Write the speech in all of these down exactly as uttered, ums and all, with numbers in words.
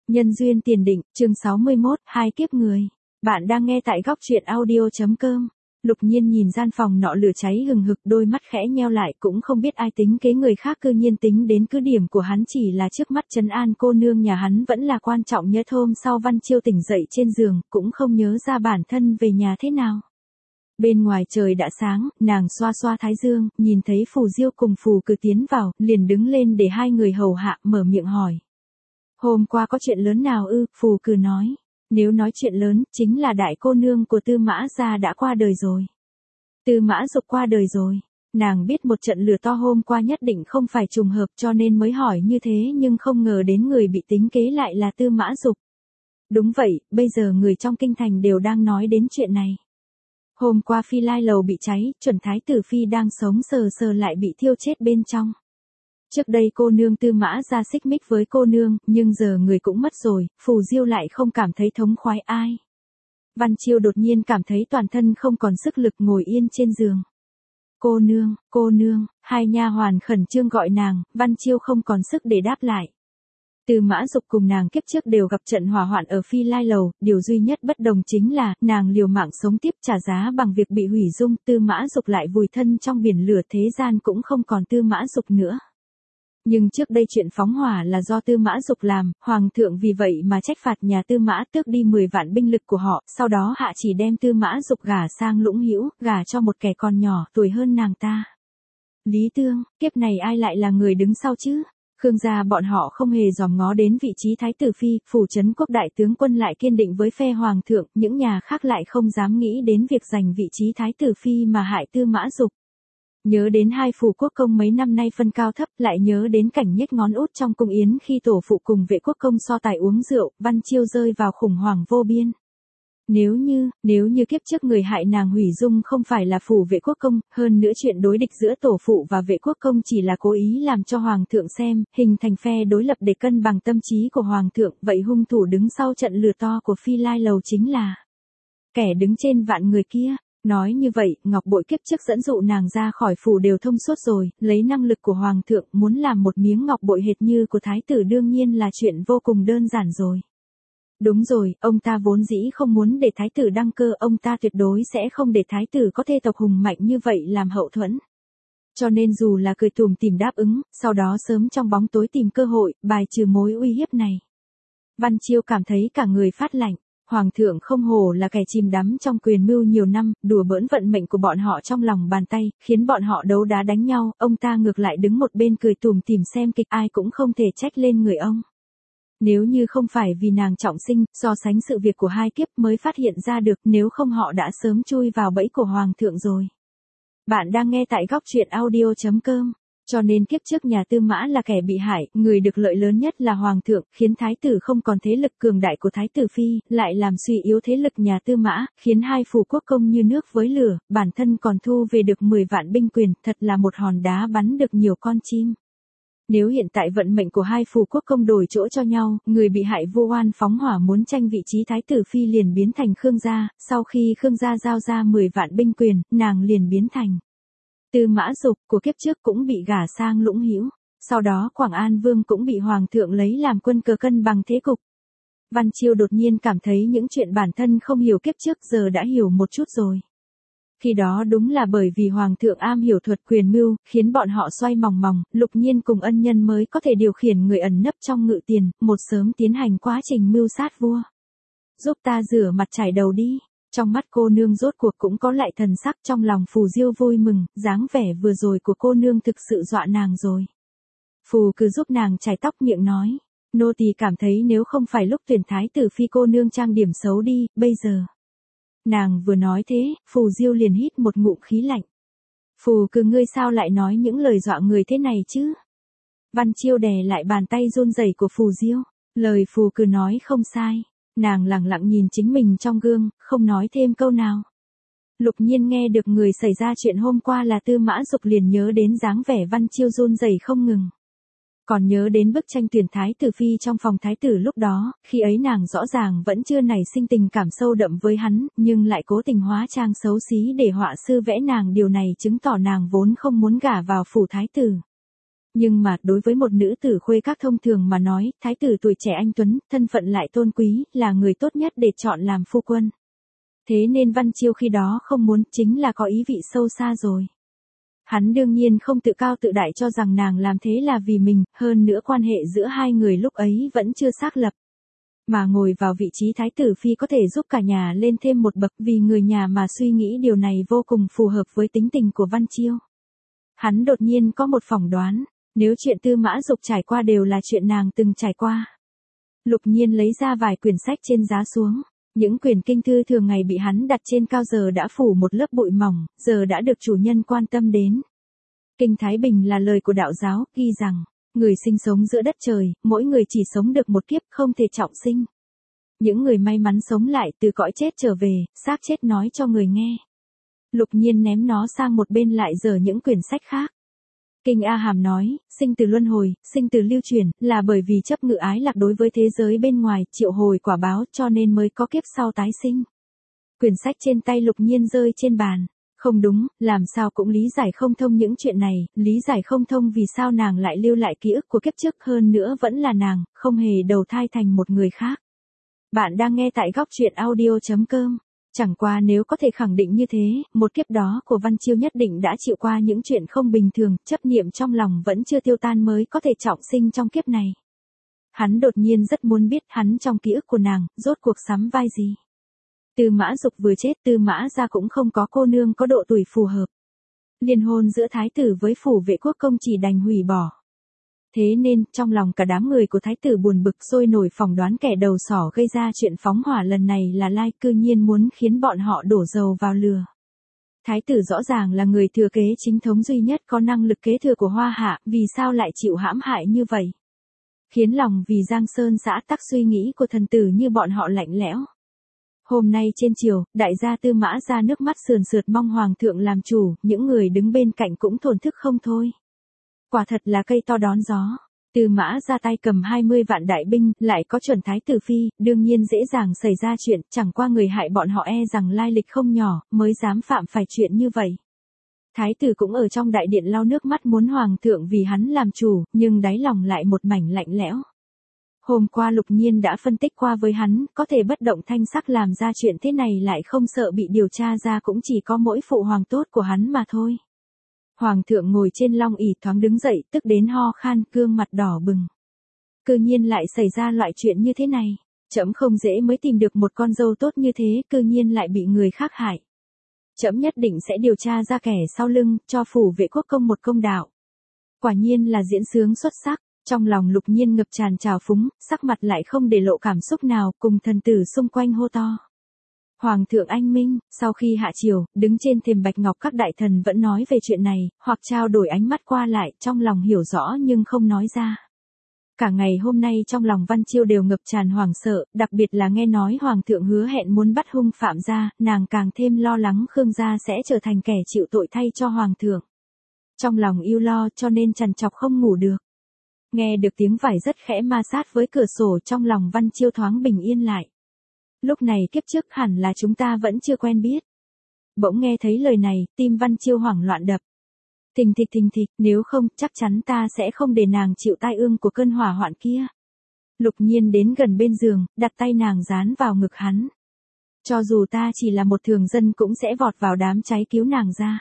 Nhân duyên tiền định, chương sáu mươi mốt, hai kiếp người. Bạn đang nghe tại góc truyện audio.com. Lục Nhiên nhìn gian phòng nọ lửa cháy hừng hực, đôi mắt khẽ nheo lại, cũng không biết ai tính kế người khác cư nhiên tính đến cứ điểm của hắn chỉ là trước mắt trấn an cô nương nhà hắn vẫn là quan trọng nhất. Hôm sau Văn Chiêu tỉnh dậy trên giường, cũng không nhớ ra bản thân về nhà thế nào. Bên ngoài trời đã sáng, nàng xoa xoa thái dương, nhìn thấy Phù Diêu cùng Phù Cử tiến vào, liền đứng lên để hai người hầu hạ, mở miệng hỏi. Hôm qua có chuyện lớn nào ư? Phù Cử nói. Nếu nói chuyện lớn, chính là đại cô nương của Tư Mã gia đã qua đời rồi. Tư Mã Dục qua đời rồi. Nàng biết một trận lửa to hôm qua nhất định không phải trùng hợp cho nên mới hỏi như thế, nhưng không ngờ đến người bị tính kế lại là Tư Mã Dục. Đúng vậy, bây giờ người trong kinh thành đều đang nói đến chuyện này. Hôm qua Phi Lai lầu bị cháy, chuẩn thái tử Phi đang sống sờ sờ lại bị thiêu chết bên trong. Trước đây cô nương Tư Mã gia xích mích với cô nương, nhưng giờ người cũng mất rồi, Phù Diêu lại không cảm thấy thống khoái ai. Văn Chiêu đột nhiên cảm thấy toàn thân không còn sức lực ngồi yên trên giường. Cô nương, cô nương, hai nha hoàn khẩn trương gọi nàng, Văn Chiêu không còn sức để đáp lại. Tư Mã Dục cùng nàng kiếp trước đều gặp trận hỏa hoạn ở Phi Lai lầu, điều duy nhất bất đồng chính là, nàng liều mạng sống tiếp trả giá bằng việc bị hủy dung, Tư Mã Dục lại vùi thân trong biển lửa, thế gian cũng không còn Tư Mã Dục nữa. Nhưng trước đây chuyện phóng hỏa là do Tư Mã Dục làm, Hoàng thượng vì vậy mà trách phạt nhà Tư Mã tước đi mười vạn binh lực của họ, sau đó hạ chỉ đem Tư Mã Dục gả sang Lũng Hữu, gả cho một kẻ còn nhỏ tuổi hơn nàng ta. Lý Tương, kiếp này ai lại là người đứng sau chứ? Khương gia bọn họ không hề dòm ngó đến vị trí thái tử phi, phủ trấn quốc đại tướng quân lại kiên định với phe hoàng thượng, những nhà khác lại không dám nghĩ đến việc giành vị trí thái tử phi mà hại Tư Mã Dục. Nhớ đến hai phủ quốc công mấy năm nay phân cao thấp, lại nhớ đến cảnh nhếch ngón út trong cung yến khi tổ phụ cùng vệ quốc công so tài uống rượu, Văn Chiêu rơi vào khủng hoảng vô biên. Nếu như, nếu như kiếp trước người hại nàng hủy dung không phải là phủ vệ quốc công, hơn nữa chuyện đối địch giữa tổ phụ và vệ quốc công chỉ là cố ý làm cho hoàng thượng xem, hình thành phe đối lập để cân bằng tâm trí của hoàng thượng, vậy hung thủ đứng sau trận lửa to của Phi Lai lầu chính là kẻ đứng trên vạn người kia. Nói như vậy, Ngọc Bội kiếp trước dẫn dụ nàng ra khỏi phủ đều thông suốt rồi, lấy năng lực của hoàng thượng muốn làm một miếng ngọc bội hệt như của thái tử đương nhiên là chuyện vô cùng đơn giản rồi. Đúng rồi, ông ta vốn dĩ không muốn để thái tử đăng cơ, ông ta tuyệt đối sẽ không để thái tử có thê tộc hùng mạnh như vậy làm hậu thuẫn. Cho nên dù là cười tủm tỉm đáp ứng, sau đó sớm trong bóng tối tìm cơ hội, bài trừ mối uy hiếp này. Văn Chiêu cảm thấy cả người phát lạnh. Hoàng thượng không hổ là kẻ chìm đắm trong quyền mưu nhiều năm, đùa bỡn vận mệnh của bọn họ trong lòng bàn tay, khiến bọn họ đấu đá đánh nhau, ông ta ngược lại đứng một bên cười tủm tỉm xem kịch, ai cũng không thể trách lên người ông. Nếu như không phải vì nàng trọng sinh, so sánh sự việc của hai kiếp mới phát hiện ra được, nếu không họ đã sớm chui vào bẫy của hoàng thượng rồi. Bạn đang nghe tại góc truyện audio.com. Cho nên kiếp trước nhà Tư Mã là kẻ bị hại, người được lợi lớn nhất là hoàng thượng, khiến thái tử không còn thế lực cường đại của thái tử phi, lại làm suy yếu thế lực nhà Tư Mã, khiến hai phủ quốc công như nước với lửa, bản thân còn thu về được mười vạn binh quyền, thật là một hòn đá bắn được nhiều con chim. Nếu hiện tại vận mệnh của hai phủ quốc công đổi chỗ cho nhau, người bị hại vu oan phóng hỏa muốn tranh vị trí thái tử phi liền biến thành Khương gia, sau khi Khương gia giao ra mười vạn binh quyền, nàng liền biến thành Tư Mã Dục của kiếp trước cũng bị gả sang Lũng Hữu, sau đó Quảng An Vương cũng bị hoàng thượng lấy làm quân cờ cân bằng thế cục. Văn Chiêu đột nhiên cảm thấy những chuyện bản thân không hiểu kiếp trước giờ đã hiểu một chút rồi. Khi đó đúng là bởi vì hoàng thượng am hiểu thuật quyền mưu, khiến bọn họ xoay mòng mòng, Lục Nhiên cùng ân nhân mới có thể điều khiển người ẩn nấp trong ngự tiền, một sớm tiến hành quá trình mưu sát vua. Giúp ta rửa mặt chải đầu đi. Trong mắt cô nương rốt cuộc cũng có lại thần sắc, trong lòng Phù Diêu vui mừng, dáng vẻ vừa rồi của cô nương thực sự dọa nàng rồi. Phù cứ giúp nàng chải tóc miệng nói, nô tỳ cảm thấy nếu không phải lúc tuyển thái tử phi cô nương trang điểm xấu đi, bây giờ. Nàng vừa nói thế, Phù Diêu liền hít một ngụm khí lạnh. Phù cứ ngươi sao lại nói những lời dọa người thế này chứ? Văn Chiêu đè lại bàn tay run rẩy của Phù Diêu, lời Phù cứ nói không sai. Nàng lặng lặng nhìn chính mình trong gương, không nói thêm câu nào. Lục Nhiên nghe được người xảy ra chuyện hôm qua là Tư Mã Dục liền nhớ đến dáng vẻ Văn Chiêu run rẩy không ngừng. Còn nhớ đến bức tranh tuyển thái tử phi trong phòng thái tử lúc đó, khi ấy nàng rõ ràng vẫn chưa nảy sinh tình cảm sâu đậm với hắn, nhưng lại cố tình hóa trang xấu xí để họa sư vẽ nàng, điều này chứng tỏ nàng vốn không muốn gả vào phủ thái tử. Nhưng mà, đối với một nữ tử khuê các thông thường mà nói, thái tử tuổi trẻ anh tuấn, thân phận lại tôn quý, là người tốt nhất để chọn làm phu quân. Thế nên Văn Chiêu khi đó không muốn, chính là có ý vị sâu xa rồi. Hắn đương nhiên không tự cao tự đại cho rằng nàng làm thế là vì mình, hơn nữa quan hệ giữa hai người lúc ấy vẫn chưa xác lập. Mà ngồi vào vị trí thái tử phi có thể giúp cả nhà lên thêm một bậc, vì người nhà mà suy nghĩ điều này vô cùng phù hợp với tính tình của Văn Chiêu. Hắn đột nhiên có một phỏng đoán, nếu chuyện Tư Mã Dục trải qua đều là chuyện nàng từng trải qua. Lục Nhiên lấy ra vài quyển sách trên giá xuống. Những quyển kinh thư thường ngày bị hắn đặt trên cao giờ đã phủ một lớp bụi mỏng, giờ đã được chủ nhân quan tâm đến. Kinh Thái Bình là lời của đạo giáo, ghi rằng, người sinh sống giữa đất trời, mỗi người chỉ sống được một kiếp, không thể trọng sinh. Những người may mắn sống lại từ cõi chết trở về, xác chết nói cho người nghe. Lục Nhiên ném nó sang một bên lại dở những quyển sách khác. Kinh A Hàm nói, sinh từ luân hồi, sinh từ lưu chuyển, là bởi vì chấp ngự ái lạc đối với thế giới bên ngoài, triệu hồi quả báo cho nên mới có kiếp sau tái sinh. Quyển sách trên tay Lục Nhiên rơi trên bàn. Không đúng, làm sao cũng lý giải không thông những chuyện này, lý giải không thông vì sao nàng lại lưu lại ký ức của kiếp trước, hơn nữa vẫn là nàng, không hề đầu thai thành một người khác. Bạn đang nghe tại góc truyện audio chấm com. Chẳng qua nếu có thể khẳng định như thế, một kiếp đó của Văn Chiêu nhất định đã chịu qua những chuyện không bình thường, chấp niệm trong lòng vẫn chưa tiêu tan mới có thể trọng sinh trong kiếp này. Hắn đột nhiên rất muốn biết hắn trong ký ức của nàng, rốt cuộc sắm vai gì. Tư Mã Dục vừa chết, Tư Mã gia cũng không có cô nương có độ tuổi phù hợp. Liên hôn giữa thái tử với phủ vệ quốc công chỉ đành hủy bỏ. Thế nên, trong lòng cả đám người của thái tử buồn bực sôi nổi phỏng đoán kẻ đầu sỏ gây ra chuyện phóng hỏa lần này là Lai, cư nhiên muốn khiến bọn họ đổ dầu vào lửa. Thái tử rõ ràng là người thừa kế chính thống duy nhất có năng lực kế thừa của Hoa Hạ, vì sao lại chịu hãm hại như vậy? Khiến lòng vì Giang Sơn xã tắc suy nghĩ của thần tử như bọn họ lạnh lẽo. Hôm nay trên triều, đại gia Tư Mã ra nước mắt sườn sượt mong hoàng thượng làm chủ, những người đứng bên cạnh cũng thổn thức không thôi. Quả thật là cây to đón gió. Tư Mã ra tay cầm hai mươi vạn đại binh, lại có chuẩn thái tử phi, đương nhiên dễ dàng xảy ra chuyện, chẳng qua người hại bọn họ e rằng lai lịch không nhỏ, mới dám phạm phải chuyện như vậy. Thái tử cũng ở trong đại điện lau nước mắt muốn hoàng thượng vì hắn làm chủ, nhưng đáy lòng lại một mảnh lạnh lẽo. Hôm qua Lục Nhiên đã phân tích qua với hắn, có thể bất động thanh sắc làm ra chuyện thế này lại không sợ bị điều tra ra cũng chỉ có mỗi phụ hoàng tốt của hắn mà thôi. Hoàng thượng ngồi trên long ỷ thoáng đứng dậy, tức đến ho khan, gương mặt đỏ bừng. Cư nhiên lại xảy ra loại chuyện như thế này, trẫm không dễ mới tìm được một con dâu tốt như thế, cư nhiên lại bị người khác hại. Trẫm nhất định sẽ điều tra ra kẻ sau lưng, cho phủ vệ quốc công một công đạo. Quả nhiên là diễn sướng xuất sắc. Trong lòng Lục Nhiên ngập tràn trào phúng, sắc mặt lại không để lộ cảm xúc nào, cùng thần tử xung quanh hô to. Hoàng thượng anh minh, sau khi hạ triều, đứng trên thềm bạch ngọc các đại thần vẫn nói về chuyện này, hoặc trao đổi ánh mắt qua lại, trong lòng hiểu rõ nhưng không nói ra. Cả ngày hôm nay trong lòng Văn Chiêu đều ngập tràn hoảng sợ, đặc biệt là nghe nói Hoàng thượng hứa hẹn muốn bắt hung phạm gia, nàng càng thêm lo lắng Khương gia sẽ trở thành kẻ chịu tội thay cho Hoàng thượng. Trong lòng yêu lo cho nên trằn trọc không ngủ được. Nghe được tiếng vải rất khẽ ma sát với cửa sổ, trong lòng Văn Chiêu thoáng bình yên lại. Lúc này kiếp trước hẳn là chúng ta vẫn chưa quen biết. Bỗng nghe thấy lời này, tim Văn Chiêu hoảng loạn đập. Thình thịch thình thịch, nếu không, chắc chắn ta sẽ không để nàng chịu tai ương của cơn hỏa hoạn kia. Lục Nhiên đến gần bên giường, đặt tay nàng dán vào ngực hắn. Cho dù ta chỉ là một thường dân cũng sẽ vọt vào đám cháy cứu nàng ra.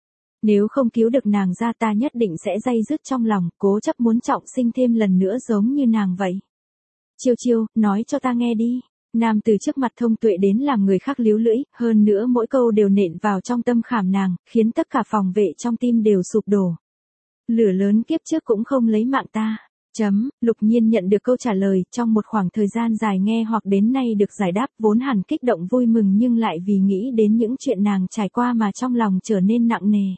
Nếu không cứu được nàng ra ta nhất định sẽ day dứt trong lòng, cố chấp muốn trọng sinh thêm lần nữa giống như nàng vậy. Chiêu Chiêu, nói cho ta nghe đi. Nam từ trước mặt thông tuệ đến làm người khác líu lưỡi, hơn nữa mỗi câu đều nện vào trong tâm khảm nàng, khiến tất cả phòng vệ trong tim đều sụp đổ. Lửa lớn kiếp trước cũng không lấy mạng ta. Chấm, Lục Nhiên nhận được câu trả lời, trong một khoảng thời gian dài nghe hoặc đến nay được giải đáp, vốn hẳn kích động vui mừng nhưng lại vì nghĩ đến những chuyện nàng trải qua mà trong lòng trở nên nặng nề.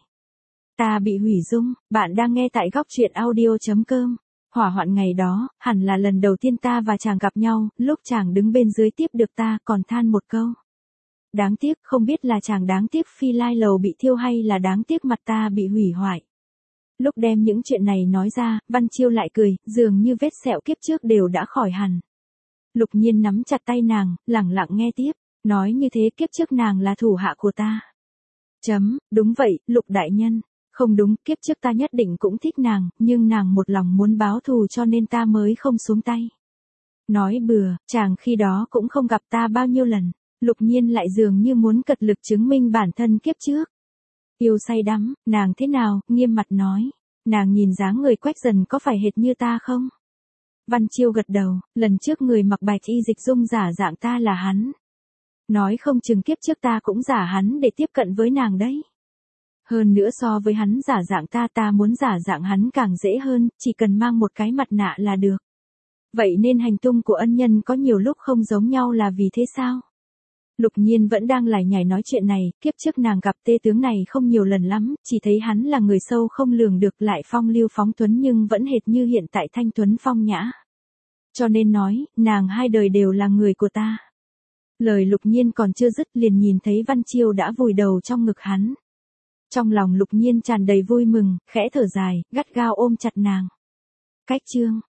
Ta bị hủy dung, bạn đang nghe tại góc truyện audio chấm com. Hỏa hoạn ngày đó, hẳn là lần đầu tiên ta và chàng gặp nhau, lúc chàng đứng bên dưới tiếp được ta còn than một câu. Đáng tiếc, không biết là chàng đáng tiếc Phi Lai Lầu bị thiêu hay là đáng tiếc mặt ta bị hủy hoại. Lúc đem những chuyện này nói ra, Văn Chiêu lại cười, dường như vết sẹo kiếp trước đều đã khỏi hẳn. Lục Nhiên nắm chặt tay nàng, lẳng lặng nghe tiếp, nói như thế kiếp trước nàng là thủ hạ của ta. Chấm, đúng vậy, Lục đại nhân. Không đúng, kiếp trước ta nhất định cũng thích nàng, nhưng nàng một lòng muốn báo thù cho nên ta mới không xuống tay. Nói bừa, chàng khi đó cũng không gặp ta bao nhiêu lần. Lục Nhiên lại dường như muốn cật lực chứng minh bản thân kiếp trước. Yêu say đắm, nàng thế nào, nghiêm mặt nói. Nàng nhìn dáng người Quách Dần có phải hệt như ta không? Văn Chiêu gật đầu, lần trước người mặc bạch y dịch dung giả dạng ta là hắn. Nói không chừng kiếp trước ta cũng giả hắn để tiếp cận với nàng đấy. Hơn nữa so với hắn giả dạng ta ta muốn giả dạng hắn càng dễ hơn, chỉ cần mang một cái mặt nạ là được. Vậy nên hành tung của ân nhân có nhiều lúc không giống nhau là vì thế sao? Lục Nhiên vẫn đang lải nhải nói chuyện này, kiếp trước nàng gặp tê tướng này không nhiều lần lắm, chỉ thấy hắn là người sâu không lường được lại phong lưu phóng tuấn nhưng vẫn hệt như hiện tại thanh tuấn phong nhã. Cho nên nói, nàng hai đời đều là người của ta. Lời Lục Nhiên còn chưa dứt liền nhìn thấy Văn Chiêu đã vùi đầu trong ngực hắn. Trong lòng Lục Nhiên tràn đầy vui mừng, khẽ thở dài, gắt gao ôm chặt nàng. Cách chương